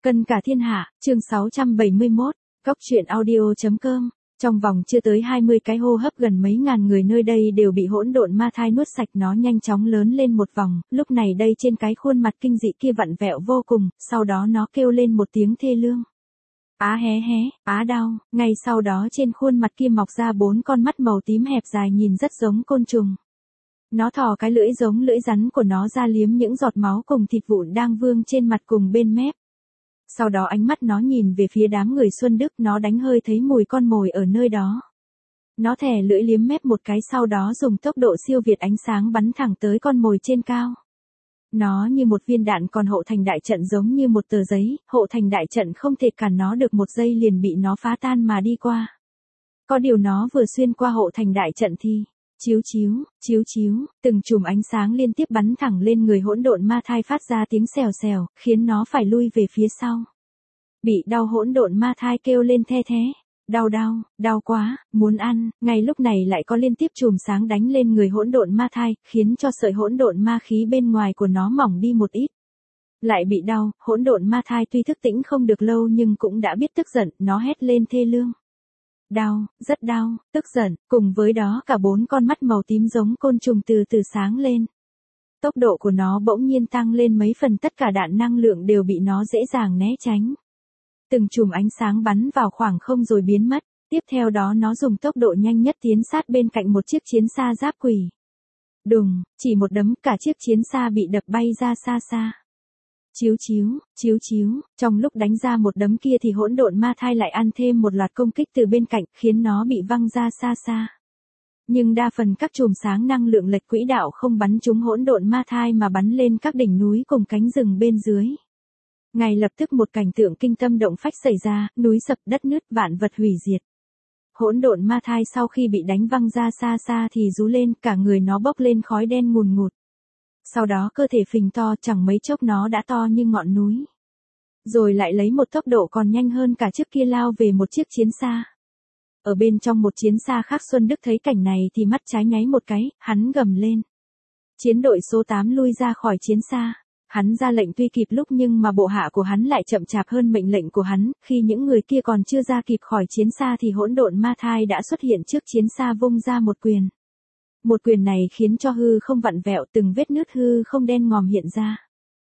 Cân cả thiên hạ, chương 671, Cóc truyện audio.com. Trong vòng chưa tới 20 cái hô hấp gần mấy ngàn người nơi đây đều bị hỗn độn ma thai nuốt sạch, nó nhanh chóng lớn lên một vòng, lúc này đây trên cái khuôn mặt kinh dị kia vặn vẹo vô cùng, sau đó nó kêu lên một tiếng thê lương. Á hé hé, á đau, ngay sau đó trên khuôn mặt kia mọc ra 4 con mắt màu tím hẹp dài nhìn rất giống côn trùng. Nó thò cái lưỡi giống lưỡi rắn của nó ra liếm những giọt máu cùng thịt vụn đang vương trên mặt cùng bên mép. Sau đó ánh mắt nó nhìn về phía đám người Xuân Đức, nó đánh hơi thấy mùi con mồi ở nơi đó. Nó thè lưỡi liếm mép một cái, sau đó dùng tốc độ siêu việt ánh sáng bắn thẳng tới con mồi trên cao. Nó như một viên đạn, còn hộ thành đại trận giống như một tờ giấy, hộ thành đại trận không thể cản nó được, một giây liền bị nó phá tan mà đi qua. Có điều nó vừa xuyên qua hộ thành đại trận thì chiếu chiếu, chiếu chiếu, từng chùm ánh sáng liên tiếp bắn thẳng lên người hỗn độn ma thai, phát ra tiếng xèo xèo, khiến nó phải lui về phía sau. Bị đau, hỗn độn ma thai kêu lên the thé. Đau đau, đau quá, muốn ăn. Ngay lúc này lại có liên tiếp chùm sáng đánh lên người hỗn độn ma thai, khiến cho sợi hỗn độn ma khí bên ngoài của nó mỏng đi một ít. Lại bị đau, hỗn độn ma thai tuy thức tỉnh không được lâu nhưng cũng đã biết tức giận, nó hét lên thê lương. Đau, rất đau, tức giận, cùng với đó cả 4 con mắt màu tím giống côn trùng từ từ sáng lên. Tốc độ của nó bỗng nhiên tăng lên mấy phần, tất cả đạn năng lượng đều bị nó dễ dàng né tránh. Từng chùm ánh sáng bắn vào khoảng không rồi biến mất, tiếp theo đó nó dùng tốc độ nhanh nhất tiến sát bên cạnh một chiếc chiến xa giáp quỷ. Đùng, chỉ một đấm cả chiếc chiến xa bị đập bay ra xa xa. Chiếu chiếu, chiếu chiếu, trong lúc đánh ra một đấm kia thì hỗn độn ma thai lại ăn thêm một loạt công kích từ bên cạnh, khiến nó bị văng ra xa xa. Nhưng đa phần các chùm sáng năng lượng lệch quỹ đạo không bắn trúng hỗn độn ma thai mà bắn lên các đỉnh núi cùng cánh rừng bên dưới. Ngay lập tức một cảnh tượng kinh tâm động phách xảy ra, núi sập, đất nứt, vạn vật hủy diệt. Hỗn độn ma thai sau khi bị đánh văng ra xa xa thì rú lên, cả người nó bốc lên khói đen ngùn ngụt. Sau đó cơ thể phình to, chẳng mấy chốc nó đã to như ngọn núi. Rồi lại lấy một tốc độ còn nhanh hơn cả trước kia lao về một chiếc chiến xa. Ở bên trong một chiến xa khác, Xuân Đức thấy cảnh này thì mắt trái nháy một cái, hắn gầm lên. Chiến đội số 8 lui ra khỏi chiến xa. Hắn ra lệnh tuy kịp lúc nhưng mà bộ hạ của hắn lại chậm chạp hơn mệnh lệnh của hắn, khi những người kia còn chưa ra kịp khỏi chiến xa thì hỗn độn ma thai đã xuất hiện trước chiến xa, vung ra một quyền. Một quyền này khiến cho hư không vặn vẹo, từng vết nứt hư không đen ngòm hiện ra.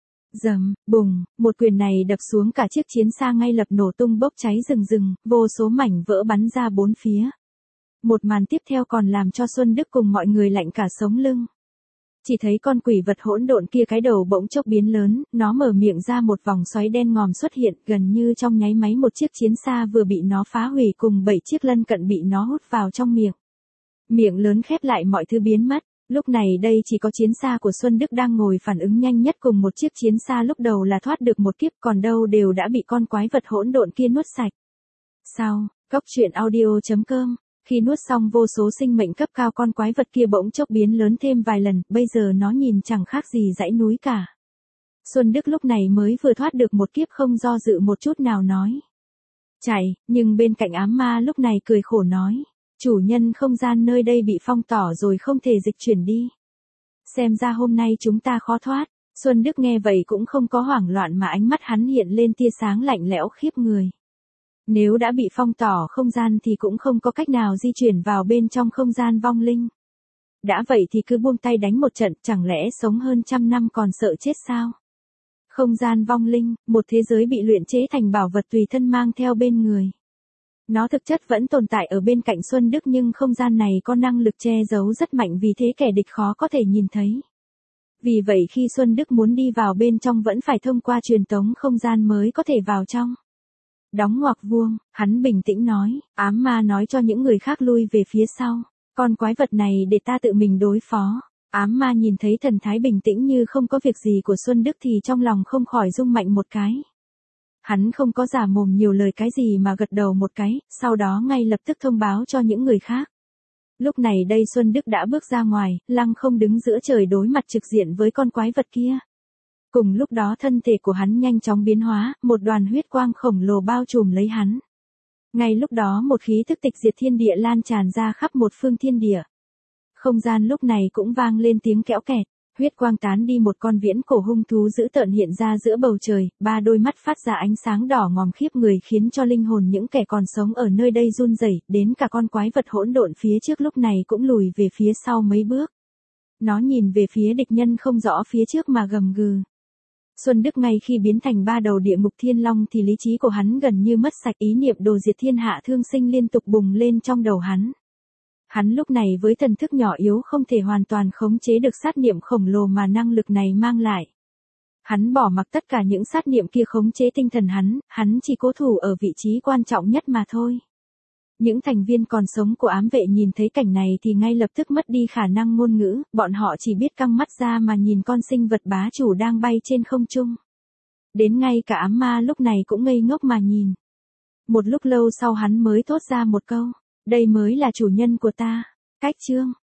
Rầm, bùng, một quyền này đập xuống, cả chiếc chiến xa ngay lập nổ tung bốc cháy rừng rừng, vô số mảnh vỡ bắn ra bốn phía. Một màn tiếp theo còn làm cho Xuân Đức cùng mọi người lạnh cả sống lưng. Chỉ thấy con quỷ vật hỗn độn kia cái đầu bỗng chốc biến lớn, nó mở miệng ra, một vòng xoáy đen ngòm xuất hiện, gần như trong nháy máy một chiếc chiến xa vừa bị nó phá hủy cùng 7 chiếc lân cận bị nó hút vào trong miệng. Miệng lớn khép lại, mọi thứ biến mất. Lúc này đây chỉ có chiến xa của Xuân Đức đang ngồi phản ứng nhanh nhất cùng một chiếc chiến xa lúc đầu là thoát được một kiếp, còn đâu đều đã bị con quái vật hỗn độn kia nuốt sạch. Sau, Cóc truyện audio.com. Khi nuốt xong vô số sinh mệnh cấp cao, con quái vật kia bỗng chốc biến lớn thêm vài lần, bây giờ nó nhìn chẳng khác gì dãy núi cả. Xuân Đức lúc này mới vừa thoát được một kiếp, không do dự một chút nào nói. Chạy, nhưng bên cạnh ám ma lúc này cười khổ nói. Chủ nhân, không gian nơi đây bị phong tỏa rồi, không thể dịch chuyển đi. Xem ra hôm nay chúng ta khó thoát. Xuân Đức nghe vậy cũng không có hoảng loạn mà ánh mắt hắn hiện lên tia sáng lạnh lẽo khiếp người. Nếu đã bị phong tỏa không gian thì cũng không có cách nào di chuyển vào bên trong không gian vong linh. Đã vậy thì cứ buông tay đánh một trận, chẳng lẽ sống hơn 100 năm còn sợ chết sao? Không gian vong linh, một thế giới bị luyện chế thành bảo vật tùy thân mang theo bên người. Nó thực chất vẫn tồn tại ở bên cạnh Xuân Đức, nhưng không gian này có năng lực che giấu rất mạnh, vì thế kẻ địch khó có thể nhìn thấy. Vì vậy khi Xuân Đức muốn đi vào bên trong vẫn phải thông qua truyền tống không gian mới có thể vào trong. Đóng ngoặc vuông, hắn bình tĩnh nói, ám ma nói cho những người khác lui về phía sau. Con quái vật này để ta tự mình đối phó. Ám ma nhìn thấy thần thái bình tĩnh như không có việc gì của Xuân Đức thì trong lòng không khỏi rung mạnh một cái. Hắn không có giả mồm nhiều lời cái gì mà gật đầu một cái, sau đó ngay lập tức thông báo cho những người khác. Lúc này đây Xuân Đức đã bước ra ngoài, lăng không đứng giữa trời đối mặt trực diện với con quái vật kia. Cùng lúc đó thân thể của hắn nhanh chóng biến hóa, một đoàn huyết quang khổng lồ bao trùm lấy hắn. Ngay lúc đó một khí thức tịch diệt thiên địa lan tràn ra khắp một phương thiên địa. Không gian lúc này cũng vang lên tiếng kẽo kẹt, Huyết quang tán đi, một con viễn cổ hung thú dữ tợn hiện ra giữa bầu trời, ba đôi mắt phát ra ánh sáng đỏ ngòm khiếp người khiến cho linh hồn những kẻ còn sống ở nơi đây run rẩy, đến cả con quái vật hỗn độn phía trước lúc này cũng lùi về phía sau mấy bước. Nó nhìn về phía địch nhân không rõ phía trước mà gầm gừ. Xuân Đức ngay khi biến thành ba đầu địa ngục thiên long thì lý trí của hắn gần như mất sạch, ý niệm đồ diệt thiên hạ thương sinh liên tục bùng lên trong đầu hắn. Hắn lúc này với thần thức nhỏ yếu không thể hoàn toàn khống chế được sát niệm khổng lồ mà năng lực này mang lại. Hắn bỏ mặc tất cả những sát niệm kia khống chế tinh thần hắn chỉ cố thủ ở vị trí quan trọng nhất mà thôi. Những thành viên còn sống của ám vệ nhìn thấy cảnh này thì ngay lập tức mất đi khả năng ngôn ngữ, bọn họ chỉ biết căng mắt ra mà nhìn con sinh vật bá chủ đang bay trên không trung. Đến ngay cả ám ma lúc này cũng ngây ngốc mà nhìn. Một lúc lâu sau hắn mới thốt ra một câu, đây mới là chủ nhân của ta. Cách chương